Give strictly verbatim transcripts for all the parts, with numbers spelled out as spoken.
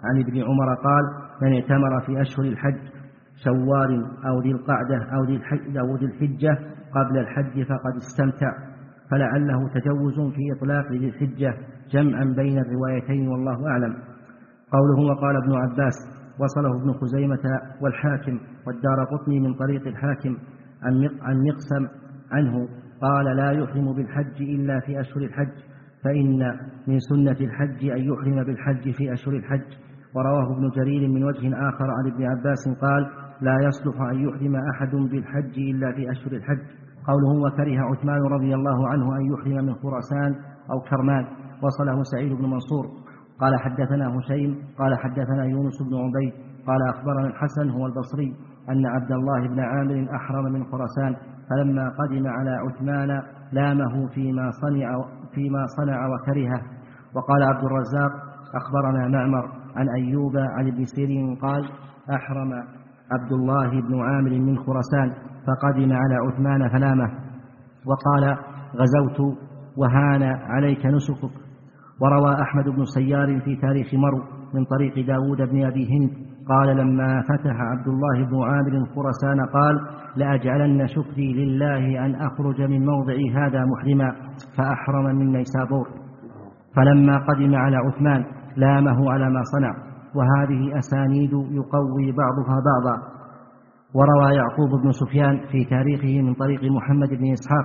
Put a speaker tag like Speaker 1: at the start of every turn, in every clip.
Speaker 1: عن ابن عمر قال: من اعتمر في أشهر الحج شوال أو ذي القعدة أو ذي الحجة قبل الحج فقد استمتع، فلعله تجوز في إطلاق ذي الحجة جمعا بين الروايتين والله أعلم. قوله وقال ابن عباس وصله ابن خزيمة والحاكم والدارقطني من طريق الحاكم عن مقسم عنه قال: لا يحرم بالحج إلا في أشهر الحج، فإن من سنة الحج أن يحرم بالحج في أشهر الحج. ورواه ابن جرير من وجه آخر عن ابن عباس قال: لا يصلح أن يحرم أحد بالحج إلا في أشهر الحج. قوله وكره عثمان رضي الله عنه أن يحرم من خراسان أو كرمان، وصله سعيد بن منصور قال حدثنا هشيم قال حدثنا يونس بن عبيد قال أخبرنا الحسن هو البصري أن عبد الله بن عامر أحرم من خراسان، فلما قدم على عثمان لامه فيما صنع, فيما صنع وكرهه. وقال عبد الرزاق أخبرنا معمر عن أيوب عن ابن سيرين قال: أحرم عبد الله بن عامر من خراسان فقدم على عثمان فلامه، وقال: غزوت وهان عليك نسكك. وروى أحمد بن سيار في تاريخ مرو من طريق داود بن أبي هند قال: لما فتح عبد الله بن عامر خراسان قال: لأجعلن شكري لله أن أخرج من موضعي هذا محرما، فأحرم من نيسابور. فلما قدم على عثمان لامه على ما صنع. وهذه أسانيد يقوي بعضها بعضا. وروى يعقوب بن سفيان في تاريخه من طريق محمد بن إسحاق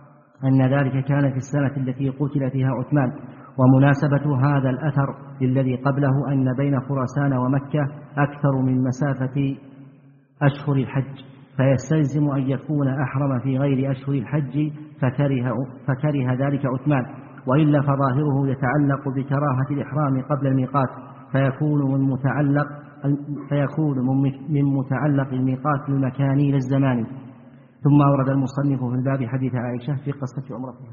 Speaker 1: أن ذلك كان في السنة التي قتل فيها عثمان. ومناسبة هذا الأثر للذي قبله أن بين خراسان ومكة أكثر من مسافة أشهر الحج، فيستلزم أن يكون أحرم في غير أشهر الحج فكره, فكره ذلك عثمان، وإلا فظاهره يتعلق بكراهة الإحرام قبل الميقات، فيكون من متعلق, فيكون من متعلق الميقات المكاني للزمان. ثم أورد المصنف في الباب حديث عائشة في قصة عمرتها.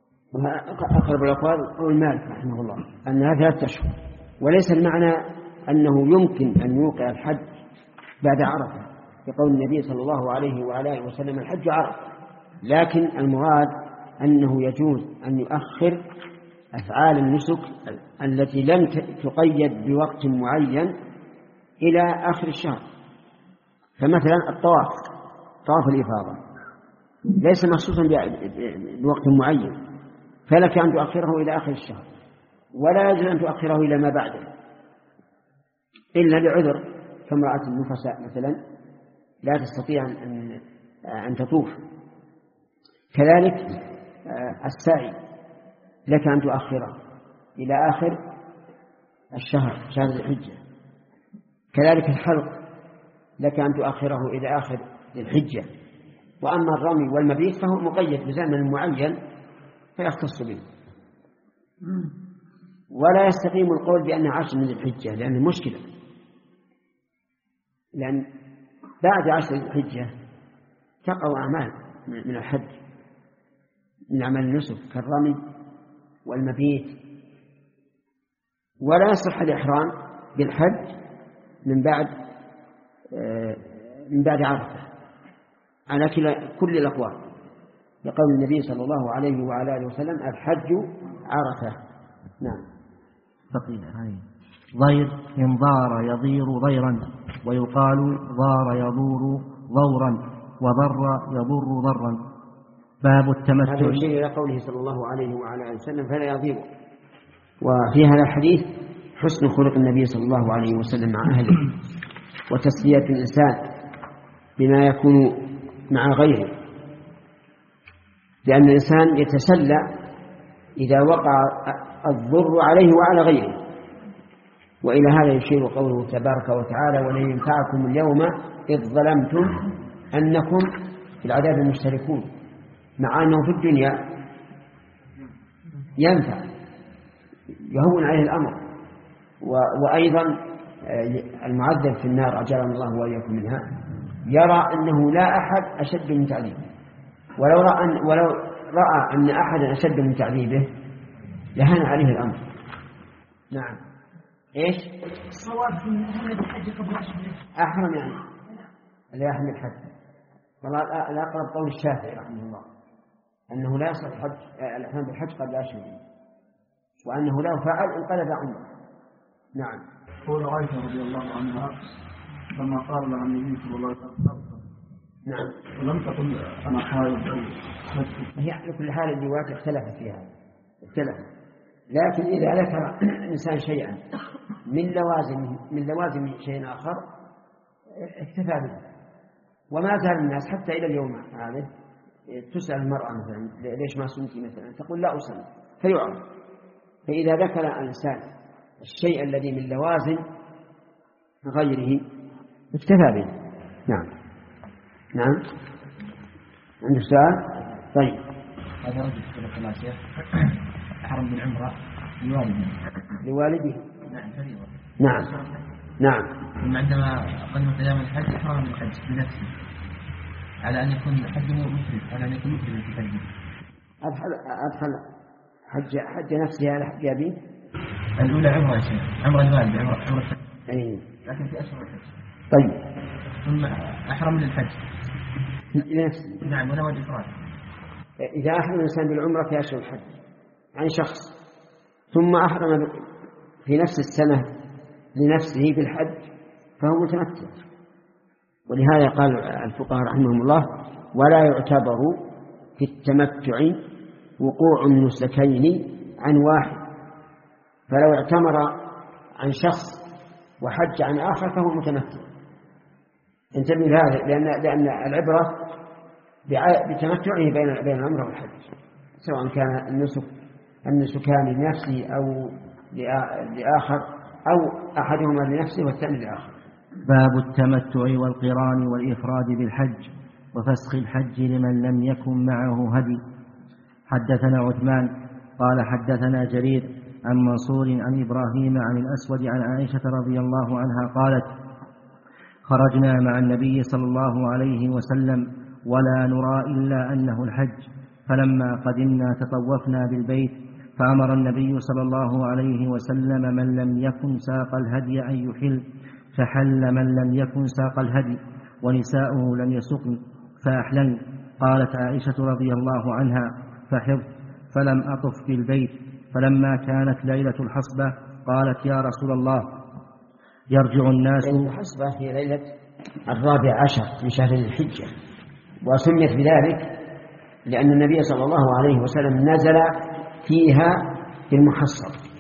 Speaker 2: أقرب الأقوال قول مالك رحمه الله أنها ثلاثة أشهر، وليس المعنى أنه يمكن أن يوقع الحج بعد عرفة يقول النبي صلى الله عليه وعلى آله وسلم: الحج عرفة. لكن المراد أنه يجوز أن يؤخر أفعال النسك التي لم تقيد بوقت معين إلى آخر الشهر. فمثلا الطواف، طواف الإفاضة ليس مخصوصا بوقت معين، فلك أن تؤخره إلى آخر الشهر، ولا يجوز أن تؤخره إلى ما بعده إلا لعذر، كامرأة النفساء مثلا لا تستطيع أن, أن تطوف. كذلك السعي لك أن تؤخره إلى آخر الشهر، شهر الحجة. كذلك الحلق لك أن تؤخره إلى آخر الحجة. وأما الرمي والمبيت فهو مقيد بزمن معين فيختص به. ولا يستقيم القول بأنه عشر من الحجة، لأنه مشكلة، لأن بعد عشر الحجة تقع أعمال من الحج، من أعمال النسك كالرمي والمبيت. ولا يصح الإحرام بالحج من بعد من بعد عرفة على كل الأقوال، لقول النبي صلى الله عليه وعلى آله وسلم: الحج عرفة. نعم.
Speaker 1: ضير إن ضار يضير ضيرا، ويقال ضار يضور ضورا، وضر يضر ضرا. باب التمتع.
Speaker 2: هذا يشير إلى قوله صلى الله عليه وعلى آله وسلم: فلا يضير. وفي هذا الحديث حسن خلق النبي صلى الله عليه وسلم مع أهله، وتسلية الإنسان بما يكون مع غيره، لأن الإنسان يتسلى إذا وقع الضر عليه وعلى غيره. وإلى هذا يشير قوله تبارك وتعالى: ولن ينفعكم اليوم إذ ظلمتم أنكم في العذاب مشتركون، مع أنه في الدنيا ينفع، يهون عليه الأمر. وأيضا المعذب في النار أجرنا الله وإياكم منها يرى أنه لا أحد أشد من تعذيبه، ولو رأى أن, ولو رأى أن أحدا أشد من تعذيبه لهان عليه الأمر. نعم. إيش؟
Speaker 3: الصواب في محمد الحج قبل عشر
Speaker 2: أحرم يعني لا يحمل الحج. والله لا أقرب قول الشافعي رحمه الله أنه لا يصح الإحرام بالحج قبل عشر، وأنه لو فعل انقلب عمره. نعم.
Speaker 4: قول عائشة رضي الله عنها لما قال لها النبي صلى الله عليه وسلم
Speaker 2: نعم
Speaker 4: ولم تقل أنا حائض أو حج.
Speaker 2: هي على كل حال الروايات اختلفت فيها اختلف، لكن إذا ذكر الإنسان شيئا من لوازم من لوازم شيء آخر اكتفى به. وما زال الناس حتى إلى اليوم هذا تسأل المرأة مثلا ليش ما صمتي مثلا تقول لا أصلي فيعرف. فإذا ذكر الإنسان الشيء الذي من لوازم غيره اكتفى به. نعم نعم عندك سؤال؟ طيب.
Speaker 5: هذا رجل يقول الله شيخ أحرم بالعمرة لوالده
Speaker 2: لوالده
Speaker 5: نعم فريضة
Speaker 2: نعم نعم
Speaker 5: ثم عندما قدم أيام الحج أحرم بالحج بنفسه على أن يكون حجه مفرد على أن يكون مفرد في حجه.
Speaker 2: أدخل أدخل حج حج نفسه على حج أبيه.
Speaker 5: الأولى عمرة يا شيخ عمرة الوالد عمرة عمرة
Speaker 2: أي
Speaker 5: لكن في أشهر الحج.
Speaker 2: طيب.
Speaker 5: ثم أحرم للحج
Speaker 2: لنفسه.
Speaker 5: نعم ونوى الإفراد.
Speaker 2: إذا أحرم الإنسان بالعمرة في أشهر الحج عن شخص ثم أحرم في نفس السنة لنفسه بالحج فهو متمتع. ولهذا قال الفقهاء رحمهم الله ولا يعتبر في التمتع وقوع النسكين عن واحد، فلو اعتمر عن شخص وحج عن آخر فهو متمتع. انتبه لهذا لأن, لأن العبرة بتمتعه بين بين العمرة والحج سواء كان النسك النسكان لنفسه أو لآخر أو أحدهما لنفسه والثاني لآخر.
Speaker 1: باب التمتع والقران والإفراد بالحج وفسخ الحج لمن لم يكن معه هدي. حدثنا عثمان قال حدثنا جرير عن منصور عن إبراهيم عن الأسود عن عائشة رضي الله عنها قالت خرجنا مع النبي صلى الله عليه وسلم ولا نرى إلا أنه الحج، فلما قدمنا تطوفنا بالبيت فأمر النبي صلى الله عليه وسلم من لم يكن ساق الهدي أن يحل، فحل من لم يكن ساق الهدي ونساؤه لم يسقن فأحلن. قالت عائشة رضي الله عنها فحفظت فلم أطف بالبيت، فلما كانت ليلة الحصبة قالت يا رسول الله يرجع الناس.
Speaker 2: ليلة الحصبة هي ليلة الرابع عشر من شهر الحجة، وسميت بذلك لأن النبي صلى الله عليه وسلم نزل فيها في المحصر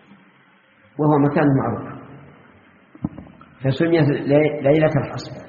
Speaker 2: وهو مكان معروف فسميت ليلة الحصبة.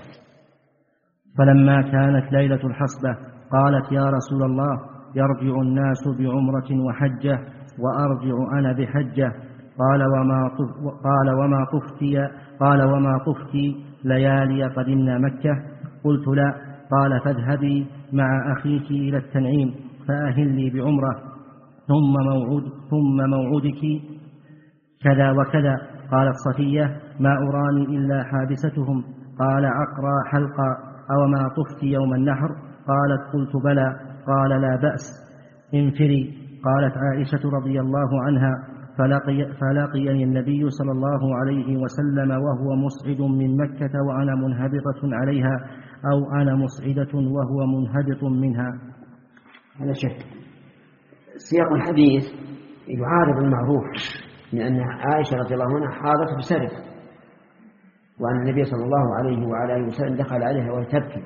Speaker 1: فلما كانت ليلة الحصبة قالت يا رسول الله يرجع الناس بعمرة وحجة وأرجع أنا بحجة. قال وما طف قال وما طفتي قال وما طفتي ليالي قدمنا مكة؟ قلت لا. قال فاذهبي مع أخيك إلى التنعيم فأهلي بعمرة ثم موعود ثم موعودك كذا وكذا. قالت صفية ما أراني إلا حابستهم. قال عقرى حلقا أو ما طفت يوم النحر؟ قالت قلت بلى. قال لا بأس انفري. قالت عائشة رضي الله عنها فلقي فلقيني النبي صلى الله عليه وسلم وهو مصعد من مكة وأنا منهبطة عليها أو أنا مصعدة وهو منهبط منها.
Speaker 2: هذا شك. سياق الحديث يعارض المعروف من أن عائشة رضي الله عنها حاضت بسرقة وأن النبي صلى الله عليه وعلى آله وسلم دخل عليها وهي تبكي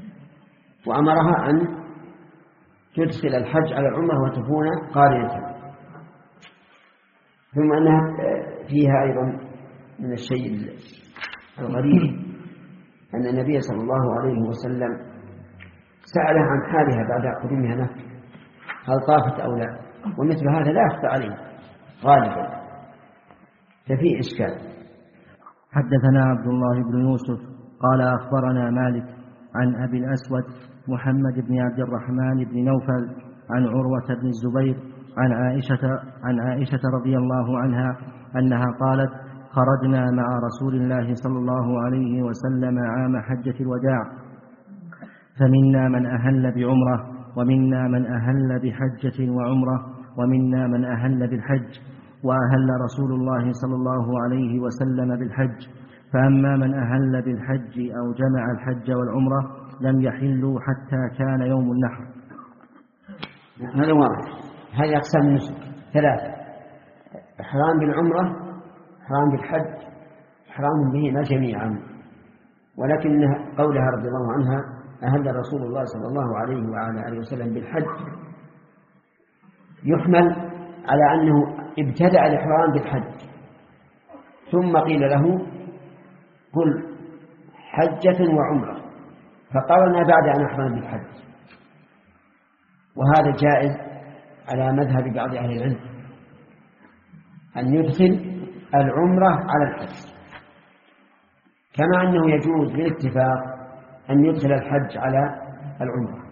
Speaker 2: وأمرها أن تدخل الحج على العمرة وتكون قارنة. ثم أنها فيها أيضا من الشيء الغريب أن النبي صلى الله عليه وسلم سألها عن حالها بعد قدومها مكة هل طافت أو لا، ومثل هذا لا يخفى عليه غالبا ففي إشكال.
Speaker 1: حدثنا عبد الله بن يوسف قال أخبرنا مالك عن أبي الأسود محمد بن عبد الرحمن بن نوفل عن عروة بن الزبير عن عائشة, عن عائشة رضي الله عنها أنها قالت خرجنا مع رسول الله صلى الله عليه وسلم عام حجة الوداع فمنا من أهل بعمرة ومنا من أهل بحجة وعمرة ومنا من أهل بالحج، وأهل رسول الله صلى الله عليه وسلم بالحج، فأما من أهل بالحج أو جمع الحج والعمرة لم يحلوا حتى كان يوم النحر.
Speaker 2: هذا واضح. هذه أقسام النسك ثلاثة: إحرام بالعمرة، إحرام بالحج، إحرام بهما جميعا، ولكن قولها رضي الله عنها أهل رسول الله صلى الله عليه وعلى آله وسلم بالحج يحمل على أنه ابتدأ الإحرام بالحج ثم قيل له قل حجة وعمرة فقالنا بعد أن أحرم بالحج، وهذا جائز على مذهب بعض أهل العلم أن يدخل العمرة على الحج، كما أنه يجوز بالاتفاق أن يدخل الحج على العمرة.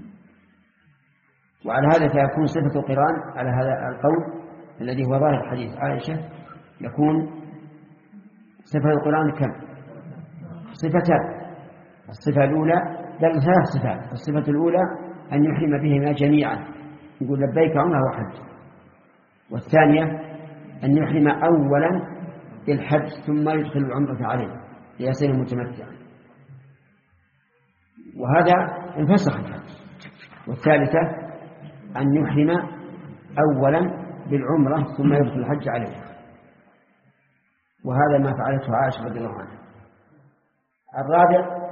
Speaker 2: وعلى هذا فيكون صفة القران على هذا القول الذي هو ظاهر حديث عائشة يكون صفة القران كم؟ صفتان. الصفة الأولى بل ثلاث صفات. الصفة الأولى أن يحرم بهما جميعا يقول لبيك عمره وحج، والثانية أن يحرم أولا بالحج ثم يدخل العمرة عليه ليصير متمتعا، وهذا انفسخ الحج. والثالثة أن يحرم أولا بالعمرة ثم يدخل الحج عليه، وهذا ما فعلته عائشة رضي الله عنها. الرابع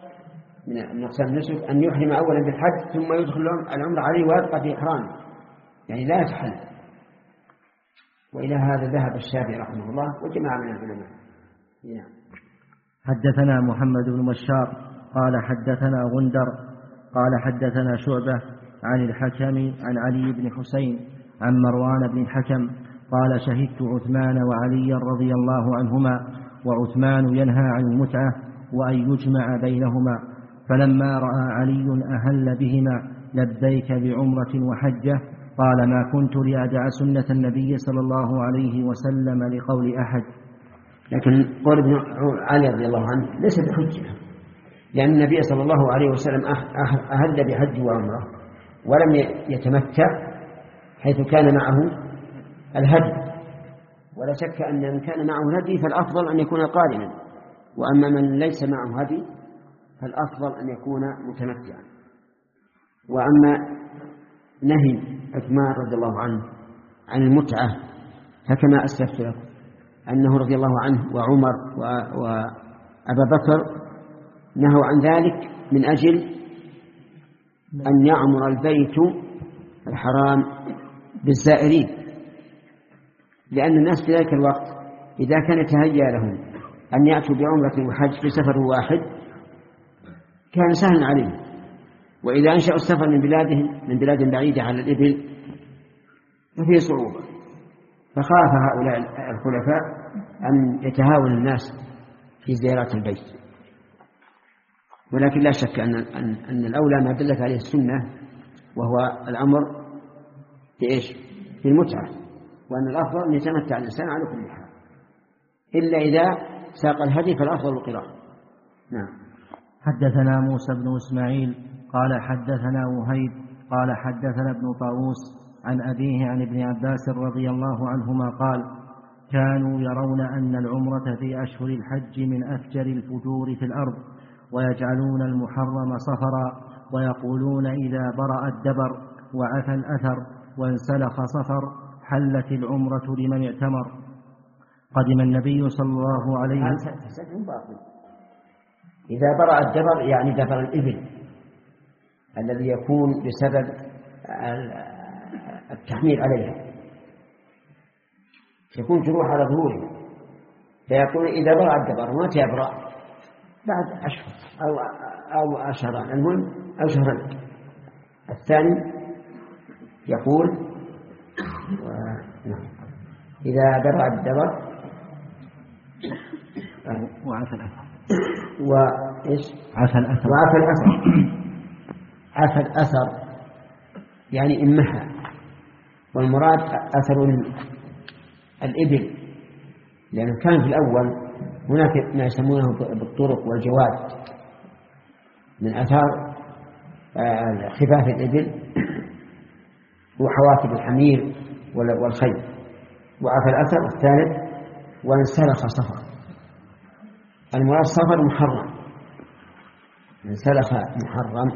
Speaker 2: من أقسام النسك أن يحرم أولا بالحج ثم يدخل العمرة عليه ويبقى في إحرامه، يعني لا يتحل. وإلى هذا ذهب الشافعي رحمه الله وجماعة من العلماء. نعم.
Speaker 1: حدثنا محمد بن بشار قال حدثنا غندر قال حدثنا شعبة عن الحكم عن علي بن حسين عن مروان بن الحكم قال شهدت عثمان وعليا رضي الله عنهما وعثمان ينهى عن المتعة وأن يجمع بينهما، فلما رأى علي أهل بهما لبيك بعمرة وحجة قال ما كنت لأدع سنة النبي صلى الله عليه وسلم لقول أحد.
Speaker 2: لكن قول ابن علي رضي الله عنه ليس بحجة، لأن النبي صلى الله عليه وسلم أهل بحج وعمرة ولم يتمتع حيث كان معه الهدي، ولا شك أن من كان معه الهدي فالأفضل أن يكون قارنا، وأما من ليس معه هدي فالأفضل أن يكون متمتعا. وأما نهي عثمان رضي الله عنه عن المتعة فكما أسلفت لكم أنه رضي الله عنه وعمر وأبا بكر نهوا عن ذلك من أجل أن يعمر البيت الحرام بالزائرين، لأن الناس في ذلك الوقت إذا كان يتهيأ لهم أن يأتوا بعمرة وحج في سفر واحد كان سهلا عليهم، وإذا أنشأوا السفر من بلادهم من بلاد بعيدة على الإبل ففيه صعوبة، فخاف هؤلاء الخلفاء أن يتهاون الناس في زيارات البيت. ولكن لا شك أن, أن, أن الأولى ما دلت عليه السنة وهو الأمر بإيش؟ بالمتعة، وأن الأفضل أن يتمتع الإنسان على كل حال، إلا إذا ساق الهدي فالأفضل القراءة. نعم.
Speaker 1: حدثنا موسى بن إسماعيل قال حدثنا وهيب قال حدثنا ابن طاووس عن أبيه عن ابن عباس رضي الله عنهما قال كانوا يرون أن العمرة في أشهر الحج من أفجر الفجور في الأرض، ويجعلون المحرم صفرا، ويقولون إذا برأ الدبر وعفى الأثر وانسلخ صفر حلت العمرة لمن اعتمر. قدم النبي صلى الله عليه وسلم.
Speaker 2: إذا برأ الدبر يعني دبر الإبل الذي يكون بسبب التحميل عليها، يكون جروح على ظهوره، فيقول إذا برأ الدبر ومتى يبرأ؟ بعد أشهر أو أو أشهران، المهم أو شهرين. الثاني يقول و... إذا برأ الدبر
Speaker 1: وعفى الأثر
Speaker 2: وإيش؟
Speaker 1: عفى الأثر
Speaker 2: وعفى الأثر عفى الأثر يعني إمحى، والمراد أثر الإبل، لأنه كان في الأول هناك ما يسمونه بالطرق والجواد من أثار خفاف الإبل وحوافر الحمير والخيل. وعفى الأثر الثالث وانسلخ صفر، المراد صفر محرم، انسلخ محرم.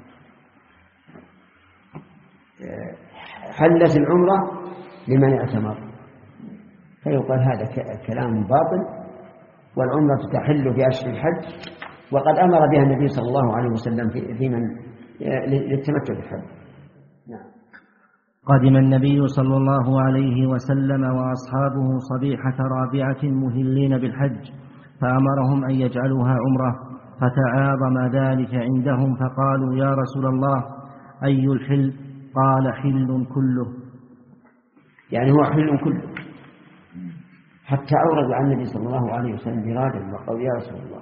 Speaker 2: حلت العمرة لمن اعتمر، فيقال هذا كلام باطل والعمرة تحل في أشهر الحج، وقد أمر بها النبي صلى الله عليه وسلم في من للتمتع بالحج. نعم.
Speaker 1: قدم النبي صلى الله عليه وسلم وأصحابه صبيحة رابعة مهلين بالحج، فأمرهم أن يجعلوها عمرة، فتعاظم ذلك عندهم فقالوا يا رسول الله أي الحل؟ قال حل كله،
Speaker 2: يعني هو حل كله، حتى أورد عن النبي صلى الله عليه وسلم برادا وقال يا رسول الله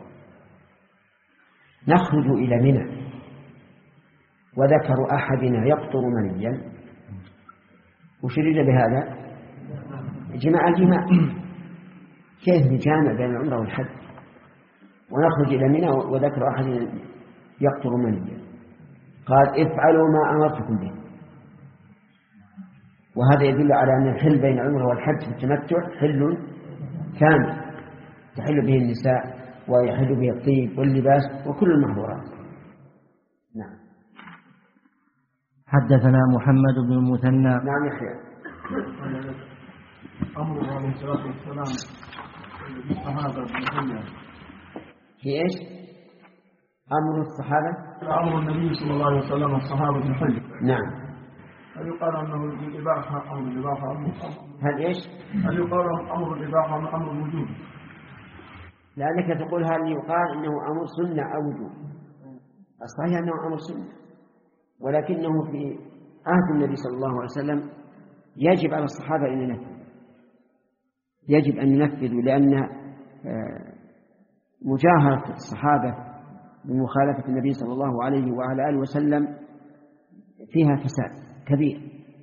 Speaker 2: نخرج إلى منى وذكر أحدنا يقطر منيا، وشرد بهذا جماع الجماع، كيف نجامع بين العمرة والحج ونخرج إلى منى وذكر أحدنا يقطر منيا؟ قال افعلوا ما أمرتكم به. وهذا يدل على أن الحل بين العمرة والحج في التمتع حل كامل، تحل به النساء ويحل به الطيب واللباس وكل المحظورات. نعم.
Speaker 1: حدثنا محمد بن المثنى.
Speaker 2: نعم يحيى.
Speaker 4: أمر عليه الصلاة والسلام بالصحابة بالحجة
Speaker 2: في إيش؟ أمر الصحابة
Speaker 4: أمر النبي صلى الله عليه وسلم الصحابة بالحج.
Speaker 2: نعم.
Speaker 4: هل يقال أنه الإباحة أمر الإباحة أمر
Speaker 2: هل إيش؟
Speaker 4: هل يقال أمر الإباحة أمر الوجوب؟
Speaker 2: لأنك تقول هل يقال أنه أمر سنة أو وجوب؟ الصحيح أنه أمر سنة، ولكنه في عهد النبي صلى الله عليه وسلم يجب على الصحابة أن ينفذوا، يجب أن ينفذوا، لأن مجاهرة الصحابة بمخالفة النبي صلى الله عليه وعلى آله وسلم فيها فساد كبير.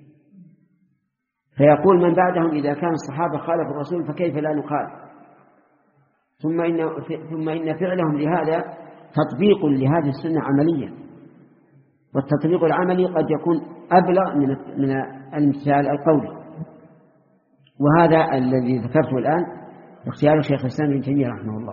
Speaker 2: فيقول من بعدهم إذا كان الصحابة خالفوا الرسول فكيف لا نخالف؟ ثم إن, ثم إن فعلهم لهذا تطبيق لهذه السنة عمليا، والتطبيق العملي قد يكون أبلغ من من المثال القولي. وهذا الذي ذكرته الآن اختيار شيخ الإسلام ابن تيمية رحمه الله.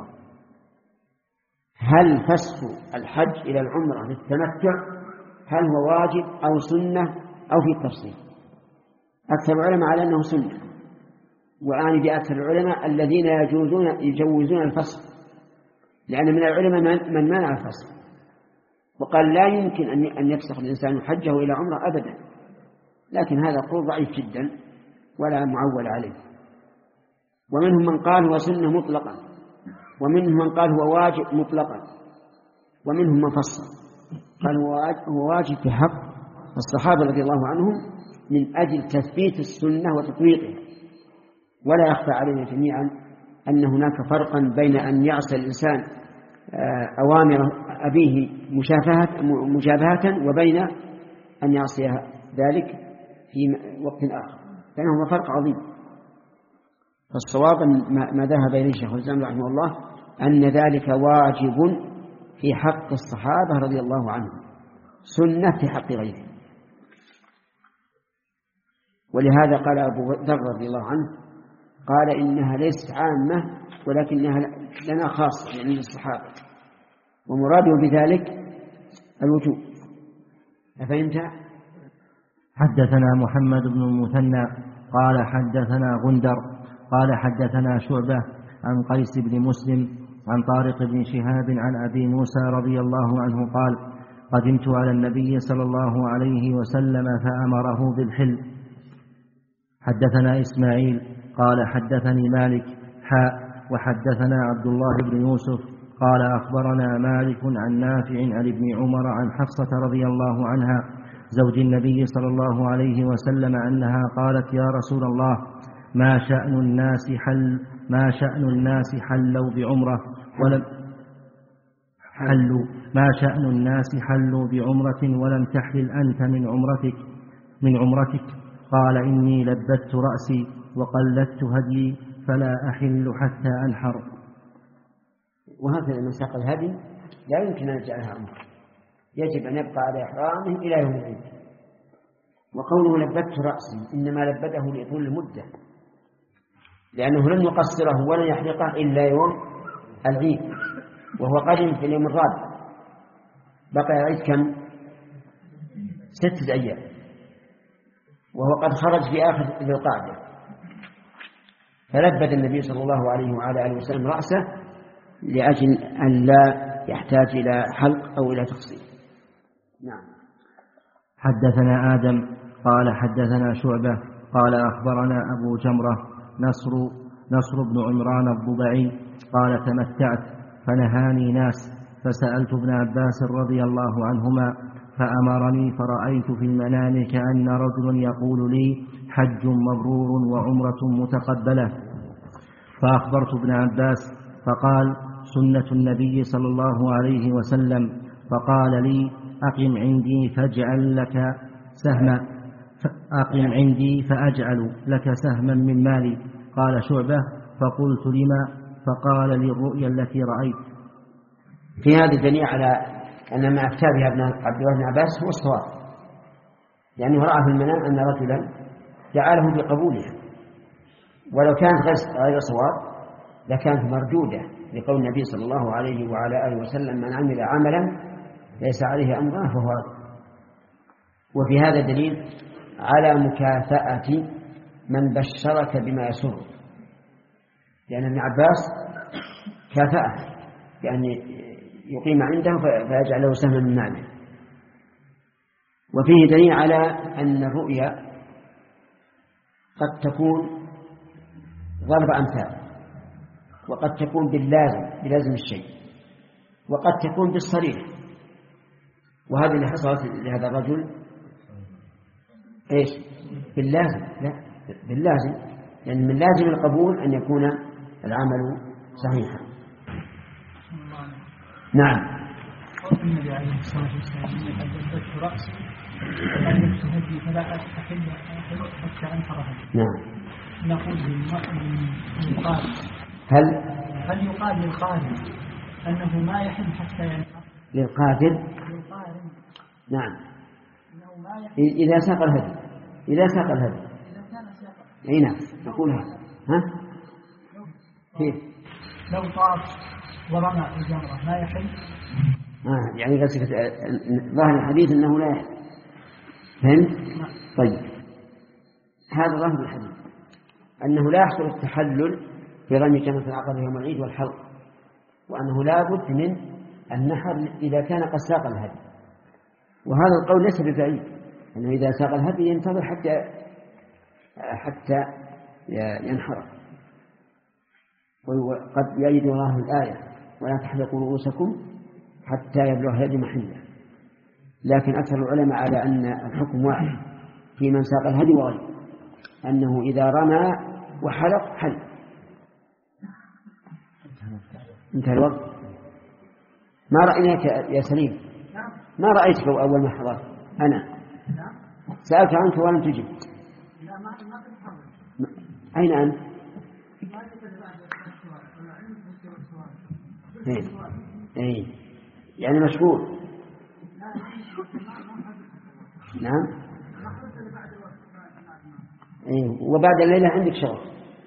Speaker 2: هل فسخ الحج إلى العمرة للتمتع هل هو واجب أو سنة أو في التفصيل؟ أكثر العلماء على أنه سنة، وأعني بأكثر العلماء الذين يجوزون يجوزون الفسخ، لأن من العلماء من منع الفسخ وقال لا يمكن أن يفسخ الإنسان حجه إلى عمرة أبدا، لكن هذا قول ضعيف جدا ولا معول عليه. ومنهم من قال هو سنة مطلقا، ومنهم من قال هو واجب مطلقا، ومنهم من فصل قال هو واجب في حق الصحابة رضي الله عنهم من أجل تثبيت السنة وتطبيقها. ولا يخفى علينا جميعا أن هناك فرقا بين أن يعصي الإنسان أوامر أبيه مجابهة وبين أن يعصي ذلك في وقت آخر، فإنهما فرق عظيم. فالصواب ما ذهب إليه شيخ الإسلام رحمه الله أن ذلك واجب في حق الصحابة رضي الله عنهم، سنة في حق غيرهم. ولهذا قال أبو ذر رضي الله عنه قال إنها ليست عامة ولكنها لنا خاصة، يعني للصحابة، ومراده بذلك الوجوب. أفهمت؟
Speaker 1: حدثنا محمد بن المثنى قال حدثنا غندر قال حدثنا شعبة عن قيس بن مسلم عن طارق بن شهاب عن أبي موسى رضي الله عنه قال قدمت على النبي صلى الله عليه وسلم فأمره بالحل. حدثنا إسماعيل قال حدثني مالك حاء وحدثنا عبد الله بن يوسف قال أخبرنا مالك عن نافع عن ابن عمر عن حفصة رضي الله عنها زوج النبي صلى الله عليه وسلم أنها قالت يا رسول الله ما شأن الناس حل ما شأن الناس حلوا بعمرة ولم حلوا ما شأن الناس حلوا بعمرة ولم تحلل أنت من عمرتك من عمرتك قال إني لبت رأسي وقلدت هدي فلا أحل حتى أنحر.
Speaker 2: وهكذا من ساق الهدي لا يمكن أن يجعلها عمرة، يجب أن يبقى على إحرامه إلى يوم العيد. وقوله لبت رأسي إنما لبته لطول المدة، لأنه لن يقصره ولا يحلقه إلا يوم العيد، وهو قادم في اليوم الرابع، بقي العيد كم؟ ستة أيام، وهو قد خرج في آخر ذي القعدة. فلبد النبي صلى الله عليه وعلى آله وسلم رأسه لأجل أن لا يحتاج إلى حلق أو إلى تقصير. نعم.
Speaker 1: حدثنا آدم قال حدثنا شعبة قال أخبرنا أبو جمرة نصر نصر بن عمران الضبعي قال تمتعت فنهاني ناس فسألت ابن عباس رضي الله عنهما فأمرني فرأيت في المنام كأن رجل يقول لي حج مبرور وعمرة متقبلة، فأخبرت ابن عباس فقال سنة النبي صلى الله عليه وسلم، فقال لي أقم عندي فاجعل لك سهما أقم عندي فأجعل لك سهما من مالي. قال شعبة فقلت لما؟ فقال للرؤيا التي رأيت.
Speaker 2: في هذا الدليل على أن ما أفتى بها ابن عبد الله بن عباس هو الصواب، لأنه رأى في المنام أن رجلا جعله بقبولها، ولو كانت غير صواب لكانت مردودة لقول النبي صلى الله عليه وعلى آله وسلم من عمل عملا ليس عليه أمرنا فهو رد. وفي هذا دليل على مكافأة من بشرك بما يسر، لأن ابن عباس كافأه بأن يقيم عنده فيجعل له سهما من ماله. وفيه دليل على أن الرؤيا قد تكون ضرب أمثال، وقد تكون باللازم بلازم الشيء، وقد تكون بالصريح، وهذا اللي حصلت لهذا الرجل ايش؟ باللازم، لا باللازم، لأن يعني من لازم القبول أن يكون العمل صحيحا. نعم.
Speaker 3: قال النبي عليه الصلاة والسلام إنك جددت رأسي وألفت هدي فلا أستحل حتى أنحرها.
Speaker 2: نعم.
Speaker 3: نقول للقارئ
Speaker 2: هل
Speaker 3: هل يقال للقارئ أنه ما يحل حتى ينحر؟
Speaker 2: للقادر
Speaker 3: للقارئ
Speaker 2: نعم
Speaker 3: أنه ما يحل
Speaker 2: إذا ساق الهدي، إذا ساق الهدي
Speaker 3: إذا كان ساقا.
Speaker 2: أي نعم نقول هذا. ها كيف؟
Speaker 3: لو طاف ورمى الجمرة ما يحل؟
Speaker 2: آه يعني قصدك ظاهر الحديث أنه لا يحل، فهمت؟ طيب هذا ظاهر الحديث أنه لا يحصل التحلل في رمي جمرة العقبة يوم العيد والحلق، وأنه لا بد من النحر إذا كان قد ساق الهدي. وهذا القول ليس ببعيد، أنه إذا ساق الهدي ينتظر حتى حتى ينحر. وقد يأيد الله الآية ولا تحلقوا رؤوسكم حتى يبلغ الهدي محله، لكن أكثر العلماء على أن الحكم واحد في من ساق الهدي وغيره، أنه إذا رمى وحلق حل. انتهى الوقت. ما رأيناك يا سليم؟ ما رأيتك أول ما حضرت؟ أنا سألت عنك ولم تجب. أين أنت؟ إيه. إيه. يعني مشغول. نعم. إيه. وبعد الليلة عندك شغل.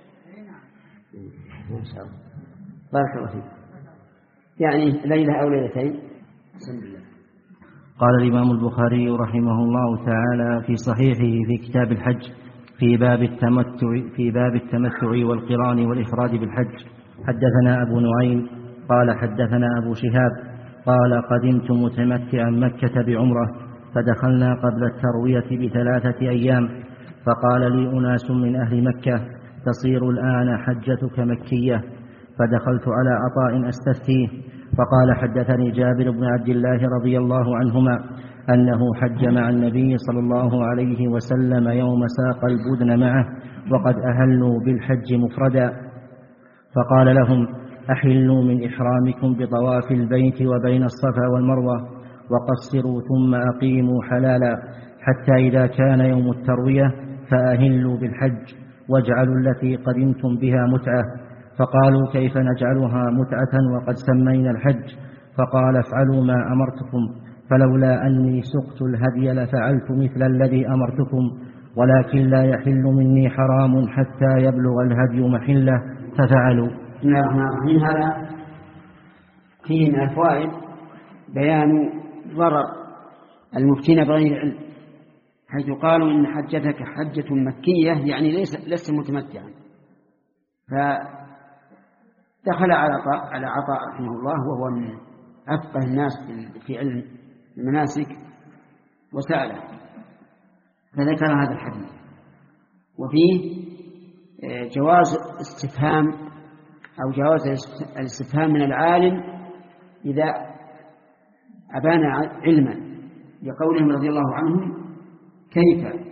Speaker 2: ما شاء الله. بارك الله فيك. يعني ليلة أو ليلتين. بسم الله.
Speaker 1: قال الإمام البخاري رحمه الله تعالى في صحيحه في كتاب الحج في باب التمتع في باب التمتع والقران والإفراد بالحج. حدثنا أبو نعيم قال حدثنا أبو شهاب قال قدمت متمتعا مكة بعمرة فدخلنا قبل التروية بثلاثة أيام، فقال لي أناس من أهل مكة تصير الآن حجتك مكية، فدخلت على عطاء أستفتيه فقال حدثني جابر بن عبد الله رضي الله عنهما أنه حج مع النبي صلى الله عليه وسلم يوم ساق البدن معه وقد أهلوا بالحج مفردا، فقال لهم أحلوا من إحرامكم بطواف البيت وبين الصفا والمروة وقصروا ثم أقيموا حلالا حتى إذا كان يوم التروية فأهلوا بالحج واجعلوا التي قدمتم بها متعة. فقالوا كيف نجعلها متعة وقد سمينا الحج؟ فقال افعلوا ما أمرتكم، فلولا أني سقت الهدي لفعلت مثل الذي أمرتكم، ولكن لا يحل مني حرام حتى يبلغ الهدي محله ففعلوا.
Speaker 2: بسم الله الرحمن الرحيم. هذا فيه من الفوائد بيان ضرر المفتين بغير علم، حيث قالوا إن حجتك حجة مكية يعني ليس لست متمتعا، دخل على عطاء على عطاء رحمه الله وهو من أفقه الناس في علم المناسك وسأله فذكر هذا الحديث، وفيه جواز استفهام أو جواز الاستفهام من العالم إذا أبان علما، لقولهم رضي الله عنهم كيف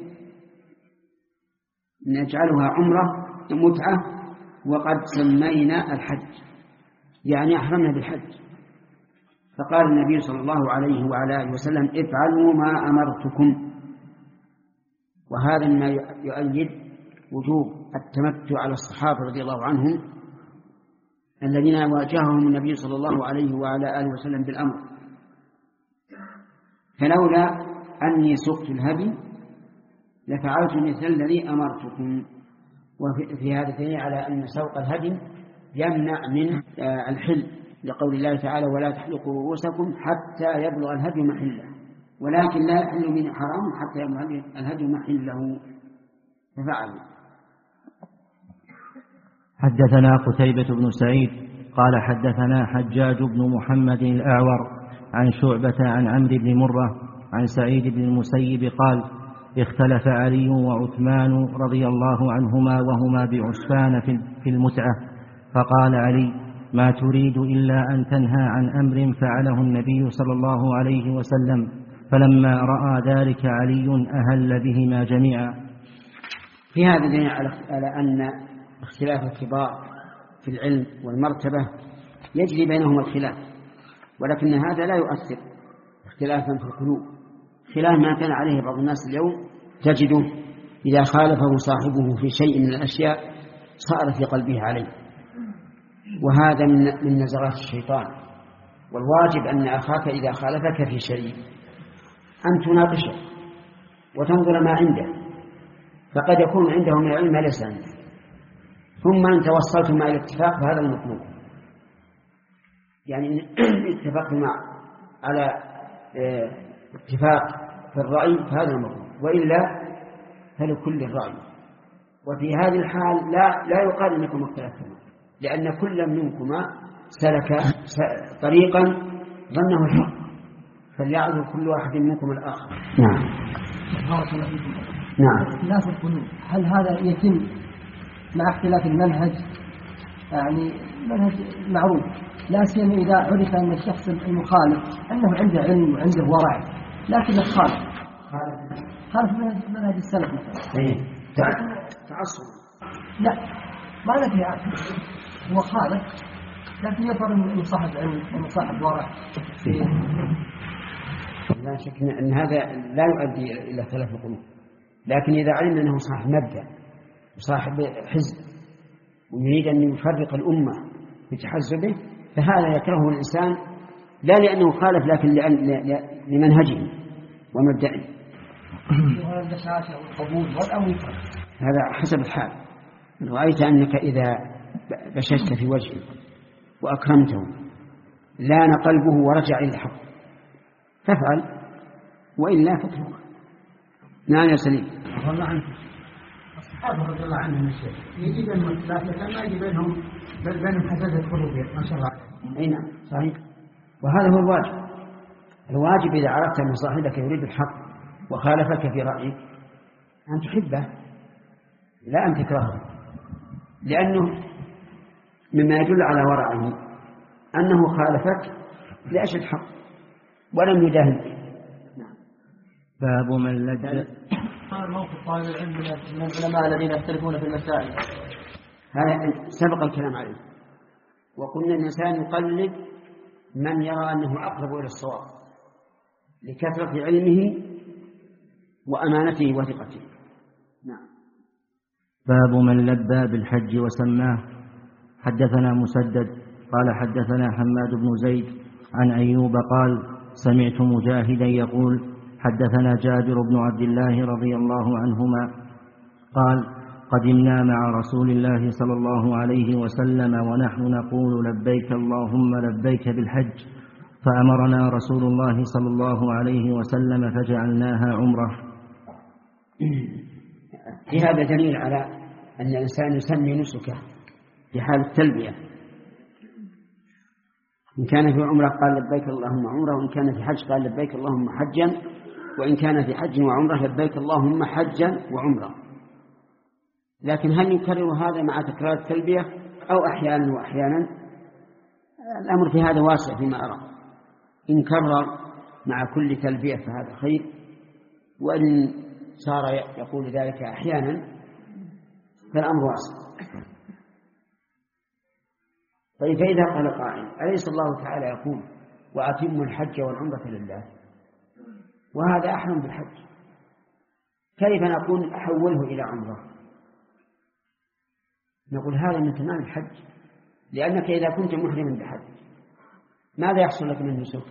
Speaker 2: نجعلها عمرة متعة وقد سمينا الحج، يعني أحرمنا بالحج. فقال النبي صلى الله عليه وعلى آله وسلم افعلوا ما أمرتكم. وهذا ما يؤيد وجوب التمتع على الصحابة رضي الله عنهم الذين واجههم النبي صلى الله عليه وعلى آله وسلم بالأمر. فلولا أني سقت الهدي لفعلت مثل الذي أمرتكم. وفي هذا دليل على أن سوق الهدي يمنع من الحل، لقول الله تعالى ولا تحلقوا رؤوسكم حتى يبلغ الهدي محله، ولكن لا يحل من حرام حتى يبلغ الهدي محله، ففعلوا.
Speaker 1: حدثنا قتيبة بن سعيد قال حدثنا حجاج بن محمد الأعور عن شعبة عن عمرو بن مرة عن سعيد بن المسيب قال اختلف علي وعثمان رضي الله عنهما وهما بعسفان في المتعة، فقال علي ما تريد إلا أن تنهى عن أمر فعله النبي صلى الله عليه وسلم، فلما رأى ذلك علي أهل بهما جميعا.
Speaker 2: في هذا دليل على أن اختلاف الكبار في العلم والمرتبة يجري بينهم الخلاف، ولكن هذا لا يؤثر اختلافا في القلوب، خلاف ما كان عليه بعض الناس اليوم تجده إذا خالفه صاحبه في شيء من الأشياء صار في قلبه عليه، وهذا من نزغات الشيطان. والواجب أن أخاك إذا خالفك في شيء أن تناقشه وتنظر ما عنده، فقد يكون عنده من العلم ما ليس عنده، ثم أن توصلت مع الاتفاق فهذا المطلوب، يعني اتفقت مع على اه اتفاق في الرأي فهذا المطلوب، وإلا فلكل الرأي. وفي هذه الحال لا لا يقال أنكم اختلفتم، لأن كل منكما سلك طريقا ظنه الحق، فليعذر كل واحد منكم الآخر. نعم. نعم.
Speaker 3: اختلاف القلوب هل هذا يتم مع اختلاف المنهج؟ يعني منهج معروف، لا سيما إذا عرف أن الشخص المخالف أنه عنده علم وعنده ورع، لكن خالف خالف منهج السلف مثلا.
Speaker 2: إيه تعصب.
Speaker 3: لا ما نفي عنه، هو خالف لكن يظهر أنه صاحب علم وصاحب ورع.
Speaker 2: لا شك أن هذا لا يؤدي إلى اختلاف القلوب، لكن إذا علم أنه صاحب مبدأ وصاحب حزب ويريد أن يفرق الأمة بتحزبه فهذا يكرهه الإنسان لا لأنه خالف لكن لمنهجه ومبدئه. هذا حسب الحال. رأيت أنك إذا بششت في وجهه وأكرمته لان قلبه ورجع إلى الحق فافعل، وإلا فاترك. نعم يا سليم.
Speaker 6: والله عنك الصحابة رضي الله عنهم الشيء يجي بينهم اختلاف لكن ما يجي بينهم بينهم حساسية قلوبية ما شاء الله.
Speaker 2: أي نعم صحيح، وهذا هو الواجب. الواجب إذا عرفت أن صاحبك يريد الحق وخالفك في رأيك أن تحبه لا أن تكرهه، لأنه مما يدل على ورعه أنه خالفك لأجل الحق ولم يجاهد.
Speaker 1: باب من لجأ.
Speaker 3: هذا موقف طالب العلم من العلماء الذين يختلفون في المسائل،
Speaker 2: هذا سبق الكلام عليه، وقلنا الإنسان يقلد من يرى أنه أقرب إلى الصواب لكثرة علمه وأمانته وثقته. نعم.
Speaker 1: باب من لبى بالحج وسماه. حدثنا مسدد قال حدثنا حماد بن زيد عن أيوب قال سمعت مجاهدا يقول حدثنا جابر بن عبد الله رضي الله عنهما قال قدمنا مع رسول الله صلى الله عليه وسلم ونحن نقول لبيك اللهم لبيك بالحج، فأمرنا رسول الله صلى الله عليه وسلم فجعلناها عمرة.
Speaker 2: في هذا دليل على أن الإنسان يسمي نسكه في حال التلبية إن كان في عمرة قال لبيك اللهم عمرة، وإن كان في حج قال لبيك اللهم حجا، وإن كان في حج وعمرة لبيك اللهم حجا وعمرة. لكن هل يكرر هذا مع تكرار التلبية أو أحيانا وأحيانا؟ الأمر في هذا واسع فيما أرى. إن كرر مع كل تلبية فهذا خير، وإن صار يقول ذلك أحيانا فالأمر واسع. طيب فإذا قال قائل أليس الله تعالى يقول وأتموا الحج والعمرة لله، وهذا أحرم بالحج، كيف نقول أحوله إلى عمرة؟ نقول هذا من تمام الحج، لأنك إذا كنت محرما بحج ماذا يحصل لك من نسك؟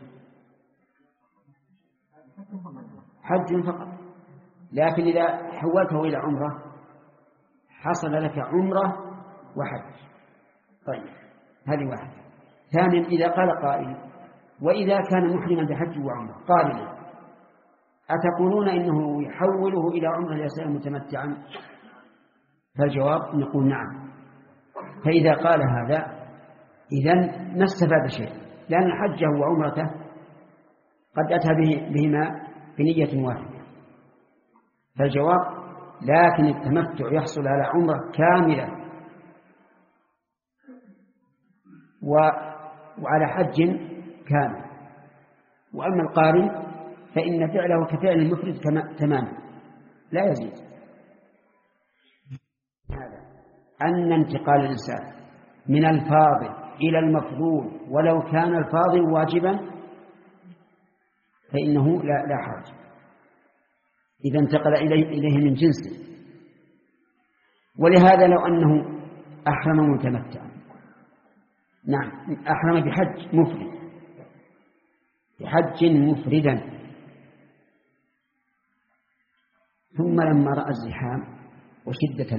Speaker 2: حج فقط. لكن إذا حولته إلى عمرة حصل لك عمرة وحج. طيب هذه واحدة. ثانيا إذا قال قائل وإذا كان محرما بحج وعمرة قارنا، أتقولون إنه يحوله إلى عمرة ليصير متمتعا؟ فالجواب نقول نعم. فإذا قال هذا إذن ما استفاد شيء، لأن حجه وعمرته قد أتى بهما بنية واحدة. فالجواب لكن التمتع يحصل على عمرة كاملة وعلى حج كامل. وأما القارن فإن فعله كفعل المفرد تماما لا يزيد. هذا أن انتقال الإنسان من الفاضل إلى المفضول ولو كان الفاضل واجبا فإنه لا, لا حرج إذا انتقل إليه, إليه من جنسه. ولهذا لو أنه أحرم متمتعا، نعم أحرم بحج مفرد بحج مفردا، ثم لما رأى الزحام وشدة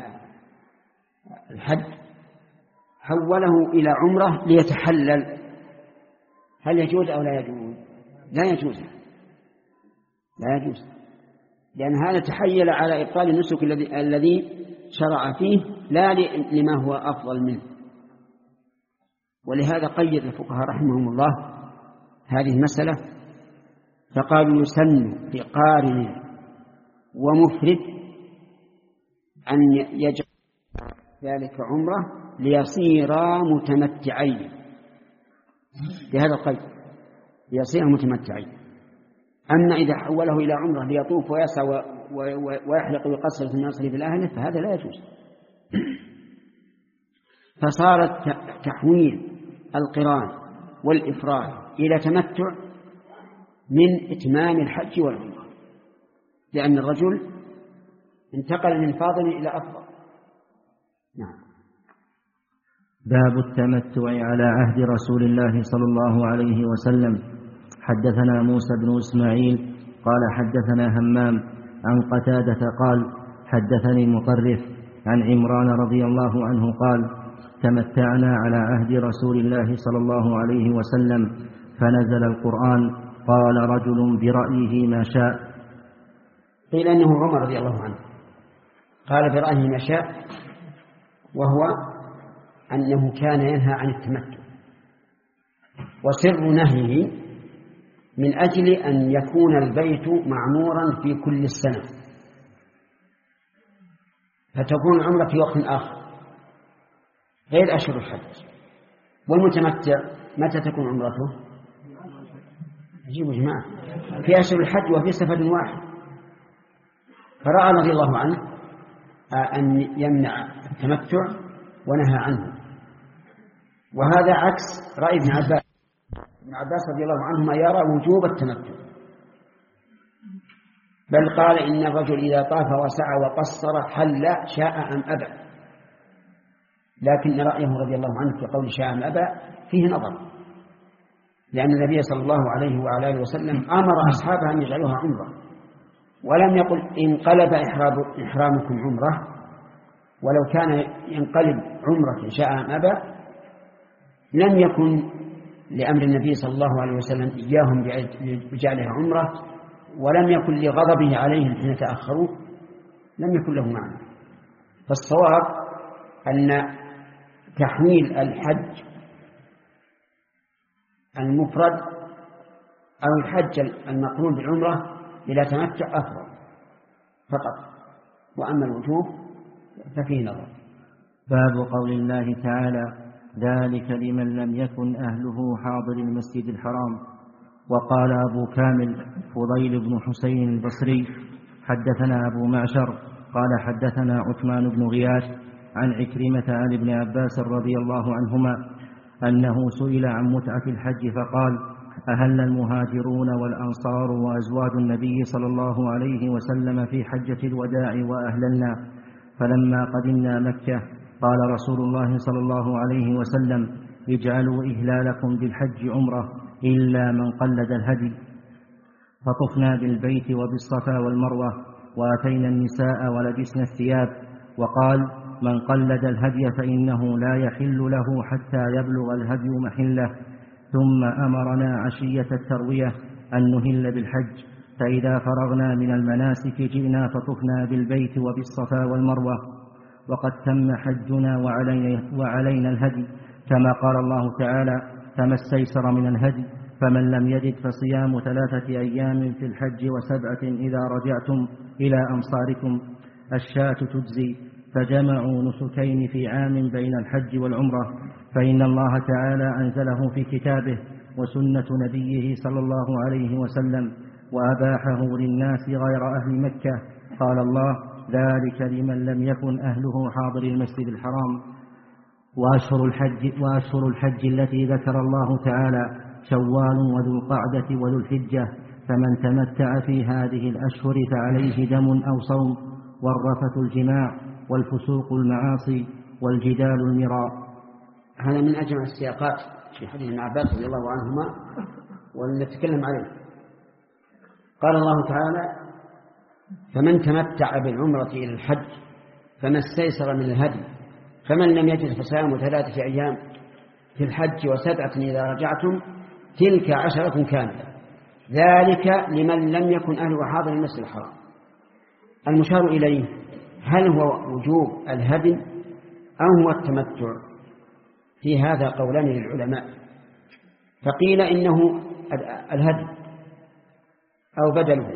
Speaker 2: الحج حوله إلى عمرة ليتحلل، هل يجوز أو لا يجوز؟ لا يجوز، لا يجوز، لأن هذا تحيل على إبطال النسك الذي الذي شرع فيه لا لما هو أفضل منه. ولهذا قيد الفقهاء رحمهم الله هذه المسألة فقالوا يسن لقارن ومفرد أن يجعل ذلك عمرة ليصيرا متمتعين، بهذا القيد ليصيرا متمتعين. أما إذا حوله إلى عمرة ليطوف ويسعى ويحلق ويقصر ثم يصرف إلى أهله فهذا لا يجوز. فصار تحويل القران والإفراد إلى تمتع من إتمام الحج والعمرة، لأن الرجل انتقل من فاضل إلى أفضل. نعم.
Speaker 1: باب التمتع على عهد رسول الله صلى الله عليه وسلم. حدثنا موسى بن إسماعيل قال حدثنا همام عن قتادة قال حدثني مطرف عن عمران رضي الله عنه قال تمتعنا على عهد رسول الله صلى الله عليه وسلم فنزل القرآن قال رجل برأيه ما شاء.
Speaker 2: قيل أنه عمر رضي الله عنه قال برأيه ما شاء، وهو أنه كان ينهى عن التمتع، وسر نهيه من أجل أن يكون البيت معمورا في كل السنة، فتكون العمرة في وقت آخر غير أشهر الحج. والمتمتع متى تكون عمرته؟ عجيب يا جماعة، في أشهر الحج وفي سفر واحد. فرأى رضي الله عنه أن يمنع التمتع ونهى عنه، وهذا عكس رأي ابن عباس. ابن عباس رضي الله عنهما يرى وجوب التمتع، بل قال إن الرجل إذا طاف وسعى وقصر حل شاء أم أبى، لكن رأيه رضي الله عنه في قول شاء أم أبى فيه نظر، لأن النبي صلى الله عليه وعلى آله وسلم أمر أصحابه أن يجعلوها عمرة، ولم يقل انقلب إحرامكم عمرة، ولو كان ينقلب عمرة شاء أم أبى لم يكن لأمر النبي صلى الله عليه وسلم إياهم بجعلها عمرة، ولم يكن لغضبه عليهم حين تأخروا، لم يكن له معنى. فالصواب أن تحويل الحج المفرد أو الحج المقرون بالعمرة إلى تمتع أفضل فقط، وأما الوجوب ففيه نظر.
Speaker 1: باب قول الله تعالى: ذلك لمن لم يكن أهله حاضر المسجد الحرام. وقال أبو كامل فضيل بن حسين البصري: حدثنا أبو معشر قال حدثنا عثمان بن غياث عن عكرمة عن ابن عباس رضي الله عنهما أنه سئل عن متعة الحج فقال: أهل المهاجرون والأنصار وأزواج النبي صلى الله عليه وسلم في حجة الوداع وأهللنا، فلما قدمنا مكة قال رسول الله صلى الله عليه وسلم: اجعلوا إهلالكم بالحج عمرة إلا من قلد الهدي. فطفنا بالبيت وبالصفا والمروة وأتينا النساء ولبسنا الثياب. وقال: من قلد الهدي فإنه لا يحل له حتى يبلغ الهدي محله. ثم أمرنا عشية التروية أن نهل بالحج، فإذا فرغنا من المناسك جئنا فطفنا بالبيت وبالصفا والمروة وقد تم حجنا وعلينا, وعلينا الهدي، كما قال الله تعالى: فما استيسر من الهدي، فمن لم يجد فصيام ثلاثة أيام في الحج وسبعة إذا رجعتم إلى أمصاركم. الشاة تجزي. فجمعوا نسكين في عام بين الحج والعمرة، فإن الله تعالى أنزله في كتابه وسنة نبيه صلى الله عليه وسلم وأباحه للناس غير أهل مكة. قال الله: ذلك لمن لم يكن أهله حاضر المسجد الحرام. وأشهر الحج, وأشهر الحج التي ذكر الله تعالى شوال وذو القعدة وذو الحجة، فمن تمتع في هذه الأشهر فعليه دم أو صوم، والرفث الجماع، والفسوق المعاصي، والجدال المراء.
Speaker 2: هذا من أجمع السياقات في حديث ابن عباس رضي الله عنهما ولنتكلم عليه. قال الله تعالى: فمن تمتع بالعمرة إلى الحج فما استيسر من الهدي، فمن لم يجد فصيام ثلاثة أيام في الحج وسبعة إذا رجعتم تلك عشرة كاملة، ذلك لمن لم يكن أهله حاضر المسجد الحرام. المشار إليه هل هو وجوب الهدي أو هو التمتع؟ في هذا قولان للعلماء، فقيل إنه الهدي أو بدله،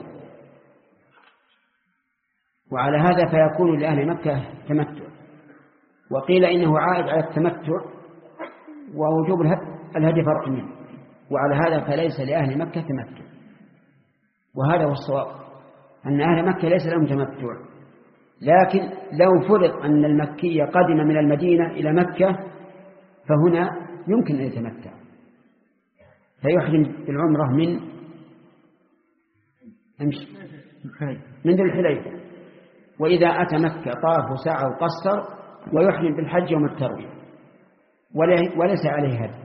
Speaker 2: وعلى هذا فيكون لأهل مكة تمتع، وقيل إنه عائد على التمتع ووجوب الهدي فرع منه، وعلى هذا فليس لأهل مكة تمتع. وهذا هو الصواب، أن أهل مكة ليس لهم تمتع، لكن لو فرض أن المكي قدم من المدينة إلى مكة فهنا يمكن أن يتمتع، فيحرم بالعمرة من من ذي الحليفة، وإذا أتى مكة طاف وسعى وقصر، ويحرم بالحج يوم التروية وليس عليه هدي،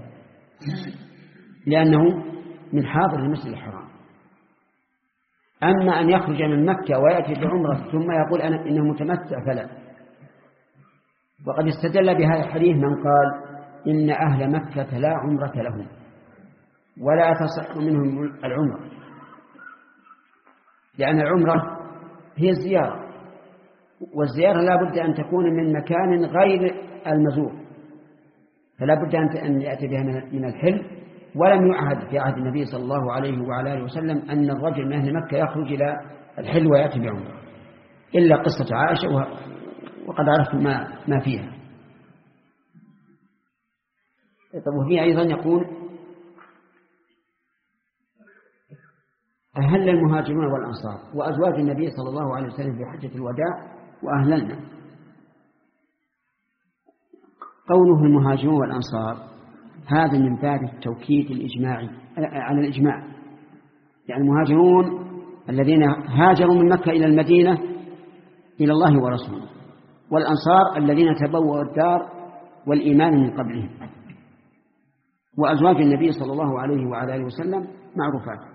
Speaker 2: لأنه من حاضر المسجد الحرام. أما أن يخرج من مكة ويأتي بعمرة ثم يقول أنا إنه متمتع فلا. وقد استدل بهذا الحديث من قال إن أهل مكة لا عمرة لهم ولا تصح منهم العمرة، لأن العمرة هي الزيارة، والزيارة لا بد أن تكون من مكان غير المزور، فلا بد أن يأتي بها من الحل. ولم يعهد في عهد النبي صلى الله عليه وعلى آله وسلم أن الرجل من أهل مكة يخرج إلى الحل ويأتي بعمرة، إلا قصة عائشة وقد عرفت ما, ما فيها. طب وفي أيضا يقول: أهل المهاجرون والأنصار وأزواج النبي صلى الله عليه وسلم في حجة الوداع وأهللنا. قوله المهاجرون والأنصار هذا من باب التوكيد الإجماعي على الإجماع، يعني المهاجرون الذين هاجروا من مكة إلى المدينة إلى الله ورسوله، والأنصار الذين تبوأوا الدار والإيمان من قبلهم. وأزواج النبي صلى الله عليه وعلى آله وسلم معروفات.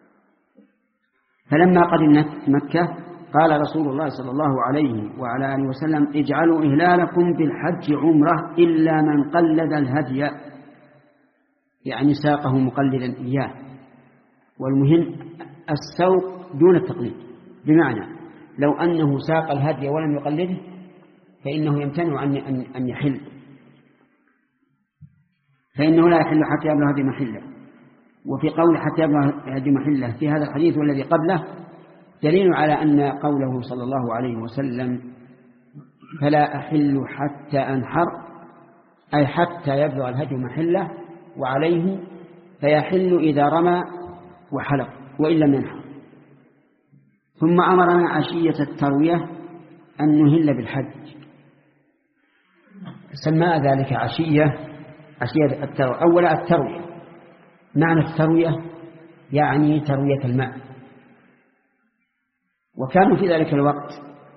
Speaker 2: فلما قدمنا مكة قال رسول الله صلى الله عليه وعلى آله وسلم: اجعلوا إهلالكم بالحج عمرة إلا من قلد الهدي، يعني ساقه مقلدا إياه. والمهم السوق دون التقليد، بمعنى لو أنه ساق الهدي ولم يقلده فإنه يمتنع أن يحل، فإنه لا يحل حتى يبلغ هذه محله. وفي قول حتى يبلغ الهدي محله في هذا الحديث والذي قبله دليل على أن قوله صلى الله عليه وسلم فلا أحل حتى أنحر أي حتى يبلغ الهدي محله وعليه فيحل إذا رمى وحلق وإن لم ينحر. ثم أمرنا عشية التروية أن نهل بالحج، سمى ذلك عشية عشية التروية. أولا التروية، معنى التروية يعني تروية الماء، وكانوا في ذلك الوقت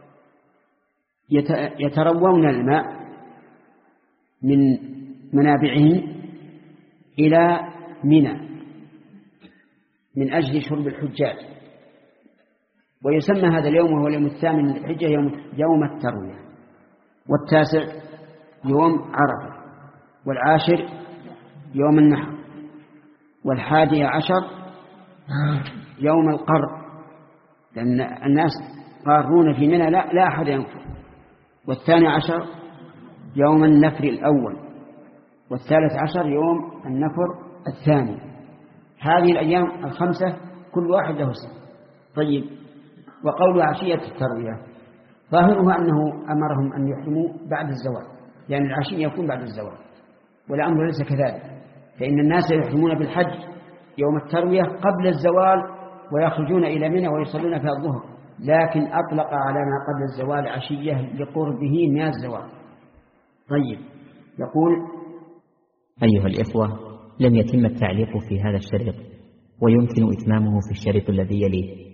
Speaker 2: يتروون الماء من منابعه إلى منى من أجل شرب الحجاج، ويسمى هذا اليوم وهو اليوم الثامن من الحجة يوم, يوم التروية، والتاسع يوم عرفة، والعاشر يوم النحر، والحادي عشر يوم القر، لأن الناس قارون في منى لا, لا أحد ينفر، والثاني عشر يوم النفر الأول، والثالث عشر يوم النفر الثاني. هذه الأيام الخمسة كل واحد له اسم. طيب، وقول عشية التروية ظاهرها أنه أمرهم أن يحرموا بعد الزوال، يعني العشية يكون بعد الزوال، والأمر ليس كذلك، فإن الناس يحرمون بالحج يوم التروية قبل الزوال ويخرجون إلى منى ويصلون في الظهر، لكن أطلق على ما قبل الزوال عشية لقربه من الزوال. طيب، يقول:
Speaker 7: أيها الإخوة، لم يتم التعليق في هذا الشريط، ويمكن إتمامه في الشريط الذي يليه.